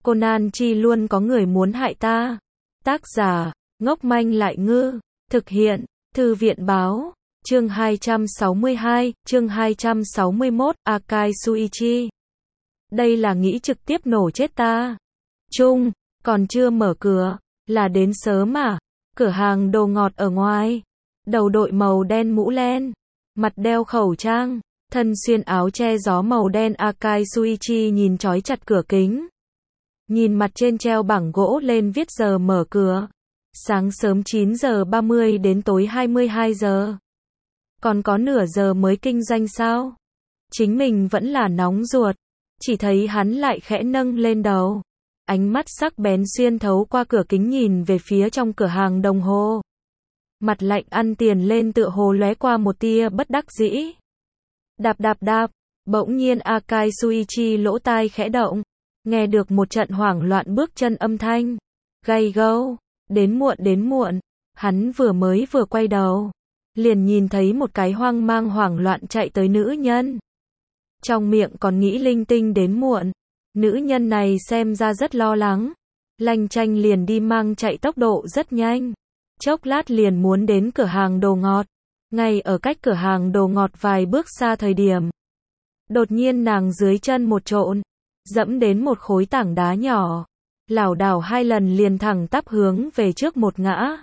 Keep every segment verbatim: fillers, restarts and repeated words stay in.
Conan Chi luôn có người muốn hại ta. Tác giả, ngốc manh lại ngư. Thực hiện, Thư viện báo. Chương hai trăm sáu mươi hai, chương hai trăm sáu mươi mốt, Akai Suichi. Đây là nghĩ trực tiếp nổ chết ta. Trung, còn chưa mở cửa, là đến sớm à? Cửa hàng đồ ngọt ở ngoài. Đầu đội màu đen mũ len, mặt đeo khẩu trang, thân xuyên áo che gió màu đen Akai Suichi nhìn chói chặt cửa kính. Nhìn mặt trên treo bảng gỗ lên viết giờ mở cửa. Sáng sớm chín giờ ba mươi đến tối hai mươi hai giờ. Còn có nửa giờ mới kinh doanh sao? Chính mình vẫn là nóng ruột. Chỉ thấy hắn lại khẽ nâng lên đầu. Ánh mắt sắc bén xuyên thấu qua cửa kính nhìn về phía trong cửa hàng đồng hồ. Mặt lạnh ăn tiền lên tựa hồ lóe qua một tia bất đắc dĩ. Đạp đạp đạp, bỗng nhiên Akai Suichi lỗ tai khẽ động. Nghe được một trận hoảng loạn bước chân âm thanh. Gay go, đến muộn đến muộn. Hắn vừa mới vừa quay đầu. Liền nhìn thấy một cái hoang mang hoảng loạn chạy tới nữ nhân. Trong miệng còn nghĩ linh tinh đến muộn. Nữ nhân này xem ra rất lo lắng. Lanh chanh liền đi mang chạy tốc độ rất nhanh. Chốc lát liền muốn đến cửa hàng đồ ngọt. Ngay ở cách cửa hàng đồ ngọt vài bước xa thời điểm. Đột nhiên nàng dưới chân một trộn. Dẫm đến một khối tảng đá nhỏ. Lảo đảo hai lần liền thẳng tắp hướng về trước một ngã.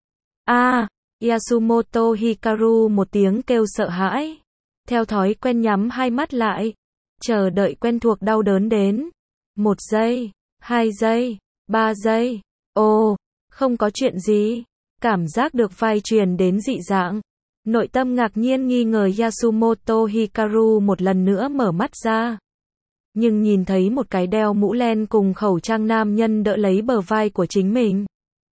A, Yasumoto Hikaru một tiếng kêu sợ hãi. Theo thói quen nhắm hai mắt lại. Chờ đợi quen thuộc đau đớn đến. Một giây, hai giây, ba giây. Ồ, không có chuyện gì. Cảm giác được vai truyền đến dị dạng. Nội tâm ngạc nhiên nghi ngờ Yasumoto Hikaru một lần nữa mở mắt ra. Nhưng nhìn thấy một cái đeo mũ len cùng khẩu trang nam nhân đỡ lấy bờ vai của chính mình.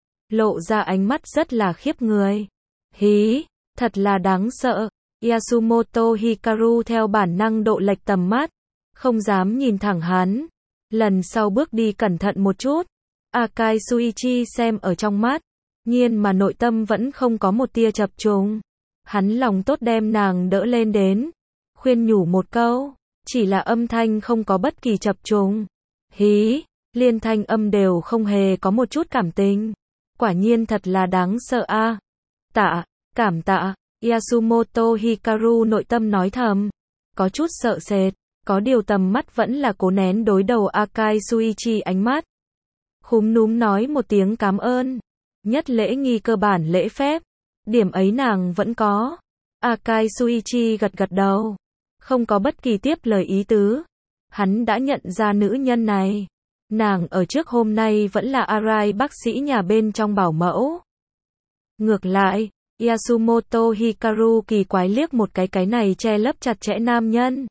Lộ ra ánh mắt rất là khiếp người. Hí, thật là đáng sợ. Yasumoto Hikaru theo bản năng độ lệch tầm mắt. Không dám nhìn thẳng hắn. Lần sau bước đi cẩn thận một chút. Akai Suichi xem ở trong mắt. Nhiên mà nội tâm vẫn không có một tia chập trùng. Hắn lòng tốt đem nàng đỡ lên đến. Khuyên nhủ một câu. Chỉ là âm thanh không có bất kỳ chập trùng. Hí, liên thanh âm đều không hề có một chút cảm tình. Quả nhiên thật là đáng sợ a. À. Tạ, cảm tạ. Yasumoto Hikaru nội tâm nói thầm. Có chút sợ sệt. Có điều tầm mắt vẫn là cố nén đối đầu Akai Suichi ánh mắt. Khúm núm nói một tiếng cảm ơn. Nhất lễ nghi cơ bản lễ phép. Điểm ấy nàng vẫn có. Akai Suichi gật gật đầu. Không có bất kỳ tiếp lời ý tứ. Hắn đã nhận ra nữ nhân này. Nàng ở trước hôm nay vẫn là Arai bác sĩ nhà bên trong bảo mẫu. Ngược lại, Yasumoto Hikaru kỳ quái liếc một cái cái này che lấp chặt chẽ nam nhân.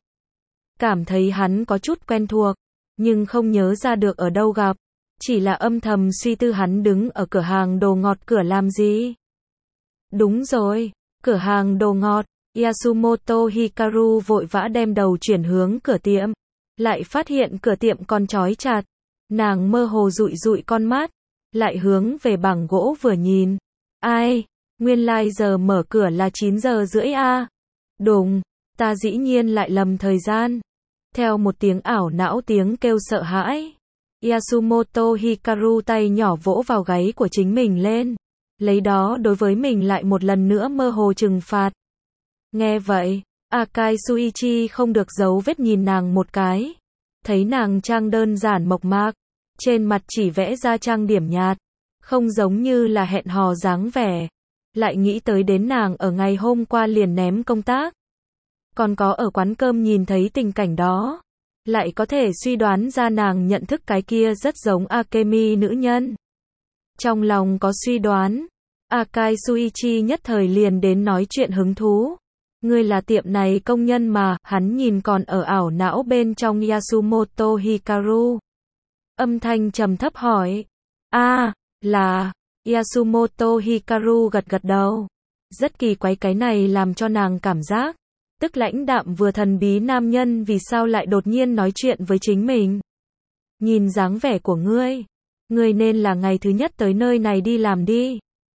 Cảm thấy hắn có chút quen thuộc, nhưng không nhớ ra được ở đâu gặp. Chỉ là âm thầm suy tư hắn đứng ở cửa hàng đồ ngọt cửa làm gì. Đúng rồi, cửa hàng đồ ngọt. Yasumoto Hikaru vội vã đem đầu chuyển hướng cửa tiệm. Lại phát hiện cửa tiệm còn trói chặt. Nàng mơ hồ dụi dụi con mắt. Lại hướng về bảng gỗ vừa nhìn. Ai, nguyên lai like giờ mở cửa là chín giờ rưỡi a. À. Đùng, ta dĩ nhiên lại lầm thời gian. Theo một tiếng ảo não tiếng kêu sợ hãi. Yasumoto Hikaru tay nhỏ vỗ vào gáy của chính mình lên. Lấy đó đối với mình lại một lần nữa mơ hồ trừng phạt. Nghe vậy, Akai Suichi không được giấu vết nhìn nàng một cái. Thấy nàng trang đơn giản mộc mạc. Trên mặt chỉ vẽ ra trang điểm nhạt. Không giống như là hẹn hò dáng vẻ. Lại nghĩ tới đến nàng ở ngày hôm qua liền ném công tác. Còn có ở quán cơm nhìn thấy tình cảnh đó. Lại có thể suy đoán ra nàng nhận thức cái kia rất giống Akemi nữ nhân. Trong lòng có suy đoán. Akai Suichi nhất thời liền đến nói chuyện hứng thú. Ngươi là tiệm này công nhân mà, hắn nhìn còn ở ảo não bên trong Yasumoto Hikaru. Âm thanh trầm thấp hỏi. A, à, là, Yasumoto Hikaru gật gật đầu. Rất kỳ quái cái này làm cho nàng cảm giác. Tức lãnh đạm vừa thần bí nam nhân vì sao lại đột nhiên nói chuyện với chính mình. Nhìn dáng vẻ của ngươi. Ngươi nên là ngày thứ nhất tới nơi này đi làm đi.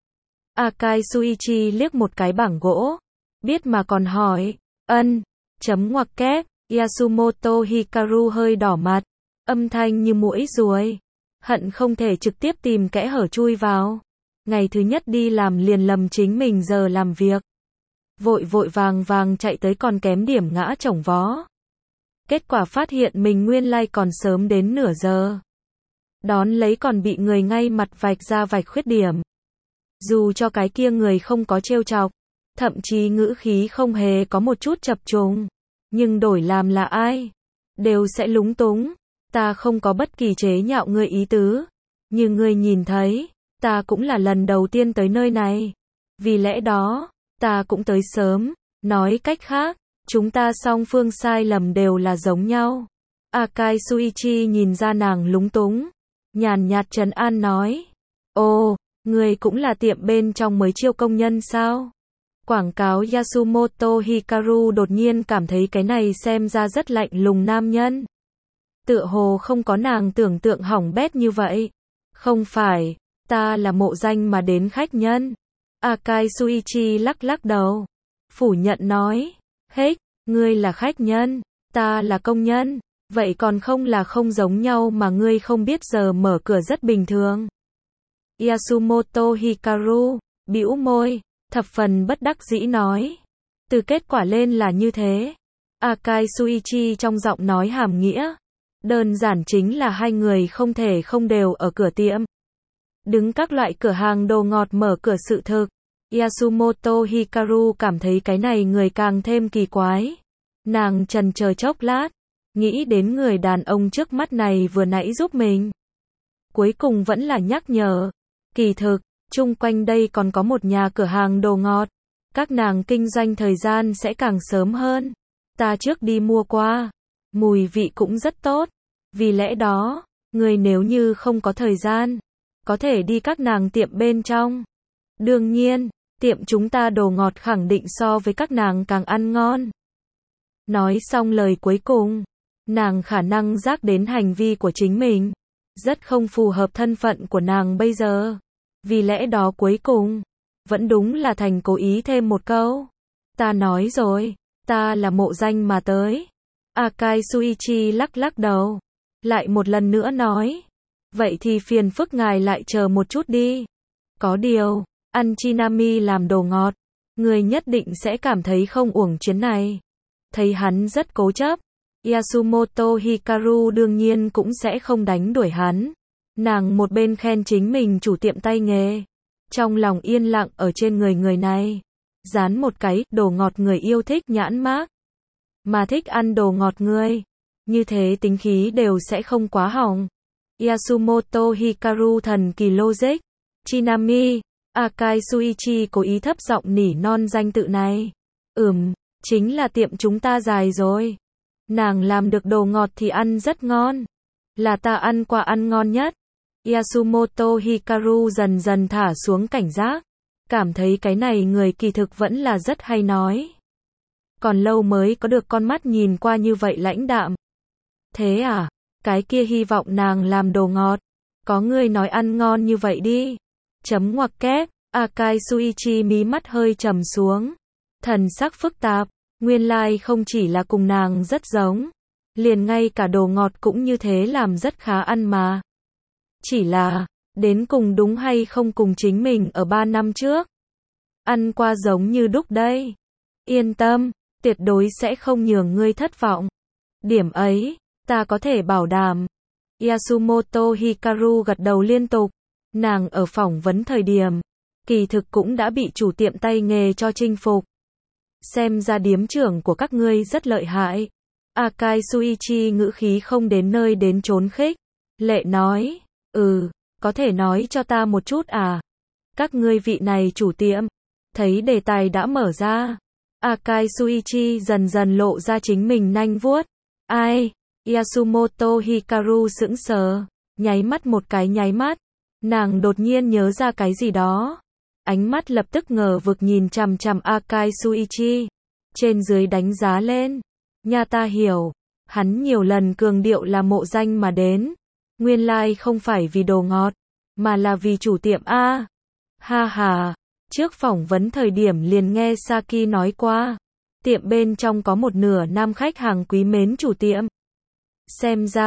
Akai Suichi liếc một cái bảng gỗ. Biết mà còn hỏi. Ân, chấm ngoặc kép. Yasumoto Hikaru hơi đỏ mặt. Âm thanh như muỗi ruồi. Hận không thể trực tiếp tìm kẽ hở chui vào. Ngày thứ nhất đi làm liền lầm chính mình giờ làm việc. Vội vội vàng vàng chạy tới còn kém điểm ngã chổng vó. Kết quả phát hiện mình nguyên lai còn sớm đến nửa giờ. Đón lấy còn bị người ngay mặt vạch ra vạch khuyết điểm. Dù cho cái kia người không có trêu chọc, thậm chí ngữ khí không hề có một chút chập chùng, nhưng đổi làm là ai, đều sẽ lúng túng. Ta không có bất kỳ chế nhạo ngươi ý tứ, như ngươi nhìn thấy, ta cũng là lần đầu tiên tới nơi này. Vì lẽ đó, ta cũng tới sớm, nói cách khác, chúng ta song phương sai lầm đều là giống nhau. Akai Suichi nhìn ra nàng lúng túng, nhàn nhạt trấn an nói, ồ, ngươi cũng là tiệm bên trong mới chiêu công nhân sao? Quảng cáo Yasumoto Hikaru đột nhiên cảm thấy cái này xem ra rất lạnh lùng nam nhân. Tựa hồ không có nàng tưởng tượng hỏng bét như vậy. Không phải, ta là mộ danh mà đến khách nhân. Akai Suichi lắc lắc đầu, phủ nhận nói, hết, ngươi là khách nhân, ta là công nhân, vậy còn không là không giống nhau mà ngươi không biết giờ mở cửa rất bình thường. Yasumoto Hikaru, bĩu môi, thập phần bất đắc dĩ nói. Từ kết quả lên là như thế. Akai Suichi trong giọng nói hàm nghĩa. Đơn giản chính là hai người không thể không đều ở cửa tiệm. Đứng các loại cửa hàng đồ ngọt mở cửa sự thực. Yasumoto Hikaru cảm thấy cái này người càng thêm kỳ quái. Nàng chần chờ chốc lát, nghĩ đến người đàn ông trước mắt này vừa nãy giúp mình. Cuối cùng vẫn là nhắc nhở. Kỳ thực, chung quanh đây còn có một nhà cửa hàng đồ ngọt. Các nàng kinh doanh thời gian sẽ càng sớm hơn. Ta trước đi mua qua. Mùi vị cũng rất tốt. Vì lẽ đó, người nếu như không có thời gian, có thể đi các nàng tiệm bên trong. Đương nhiên, tiệm chúng ta đồ ngọt khẳng định so với các nàng càng ăn ngon. Nói xong lời cuối cùng, nàng khả năng giác đến hành vi của chính mình rất không phù hợp thân phận của nàng bây giờ. Vì lẽ đó cuối cùng, vẫn đúng là thành cố ý thêm một câu. Ta nói rồi, ta là mộ danh mà tới. Akai Suichi lắc lắc đầu, lại một lần nữa nói. Vậy thì phiền phức ngài lại chờ một chút đi. Có điều, ăn Chinami làm đồ ngọt, người nhất định sẽ cảm thấy không uổng chuyến này. Thấy hắn rất cố chấp, Yasumoto Hikaru đương nhiên cũng sẽ không đánh đuổi hắn. Nàng một bên khen chính mình chủ tiệm tay nghề, trong lòng yên lặng ở trên người người này. Dán một cái, đồ ngọt người yêu thích nhãn mác. Mà thích ăn đồ ngọt người, như thế tính khí đều sẽ không quá hỏng. Yasumoto Hikaru thần kỳ logic. Chinami, Akai Suichi cố ý thấp giọng nỉ non danh tự này. Ừm, chính là tiệm chúng ta dài rồi. Nàng làm được đồ ngọt thì ăn rất ngon. Là ta ăn qua ăn ngon nhất. Yasumoto Hikaru dần dần thả xuống cảnh giác. Cảm thấy cái này người kỳ thực vẫn là rất hay nói. Còn lâu mới có được con mắt nhìn qua như vậy lãnh đạm. Thế à, cái kia hy vọng nàng làm đồ ngọt. Có người nói ăn ngon như vậy đi. Chấm ngoặc kép, Akai Suichi mí mắt hơi trầm xuống. Thần sắc phức tạp, nguyên lai không chỉ là cùng nàng rất giống. Liền ngay cả đồ ngọt cũng như thế làm rất khá ăn mà. Chỉ là, đến cùng đúng hay không cùng chính mình ở ba năm trước. Ăn qua giống như đúc đây. Yên tâm, tuyệt đối sẽ không nhường ngươi thất vọng. Điểm ấy, ta có thể bảo đảm. Yasumoto Hikaru gật đầu liên tục. Nàng ở phỏng vấn thời điểm, kỳ thực cũng đã bị chủ tiệm tay nghề cho chinh phục. Xem ra điếm trưởng của các ngươi rất lợi hại. Akai Suichi ngữ khí không đến nơi đến chốn khích. Lệ nói, ừ, có thể nói cho ta một chút à? Các ngươi vị này chủ tiệm, thấy đề tài đã mở ra. Akai Suichi dần dần lộ ra chính mình nanh vuốt. Ai? Yasumoto Hikaru sững sờ, nháy mắt một cái nháy mắt. Nàng đột nhiên nhớ ra cái gì đó. Ánh mắt lập tức ngờ vực nhìn chằm chằm Akai Suichi. Trên dưới đánh giá lên. Nha ta hiểu. Hắn nhiều lần cường điệu là mộ danh mà đến. Nguyên lai không phải vì đồ ngọt, mà là vì chủ tiệm A. Ha ha. Trước phỏng vấn thời điểm liền nghe Saki nói qua. Tiệm bên trong có một nửa nam khách hàng quý mến chủ tiệm. Xem ra,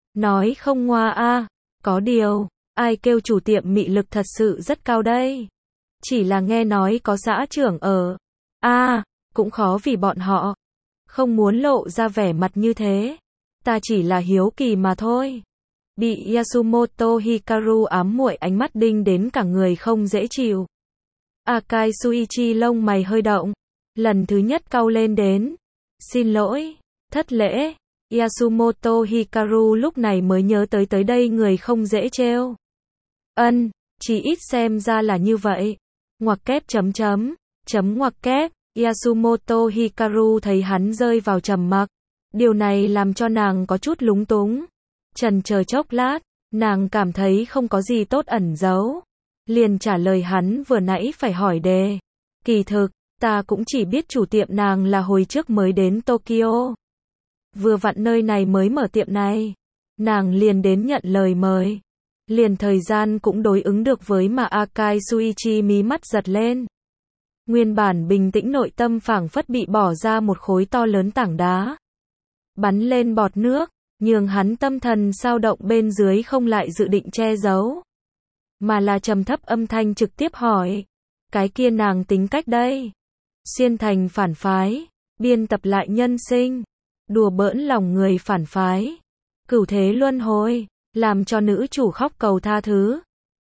Nói không ngoa a, có điều, ai kêu chủ tiệm mị lực thật sự rất cao đây. Chỉ là nghe nói có xã trưởng ở. A, cũng khó vì bọn họ. Không muốn lộ ra vẻ mặt như thế. Ta chỉ là hiếu kỳ mà thôi. Bị Yasumoto Hikaru ám muội ánh mắt đinh đến cả người không dễ chịu. Akai Shuichi lông mày hơi động. Lần thứ nhất cau lên đến. Xin lỗi, thất lễ. Yasumoto Hikaru lúc này mới nhớ tới tới đây người không dễ trêu. Ân, chỉ ít xem ra là như vậy. Ngoặc kép chấm chấm, chấm ngoặc kép. Yasumoto Hikaru thấy hắn rơi vào trầm mặc. Điều này làm cho nàng có chút lúng túng. Chần chờ chốc lát, nàng cảm thấy không có gì tốt ẩn giấu. Liền trả lời hắn vừa nãy phải hỏi đề. Kỳ thực, ta cũng chỉ biết chủ tiệm nàng là hồi trước mới đến Tokyo. Vừa vặn nơi này mới mở tiệm này. Nàng liền đến nhận lời mời. Liền thời gian cũng đối ứng được với mà Akai Shuichi mí mắt giật lên. Nguyên bản bình tĩnh nội tâm phảng phất bị bỏ ra một khối to lớn tảng đá. Bắn lên bọt nước, nhường hắn tâm thần sao động bên dưới không lại dự định che giấu. Mà là trầm thấp âm thanh trực tiếp hỏi. Cái kia nàng tính cách đây. Xuyên thành phản phái, biên tập lại nhân sinh. Đùa bỡn lòng người phản phái. Cửu thế luân hồi, làm cho nữ chủ khóc cầu tha thứ.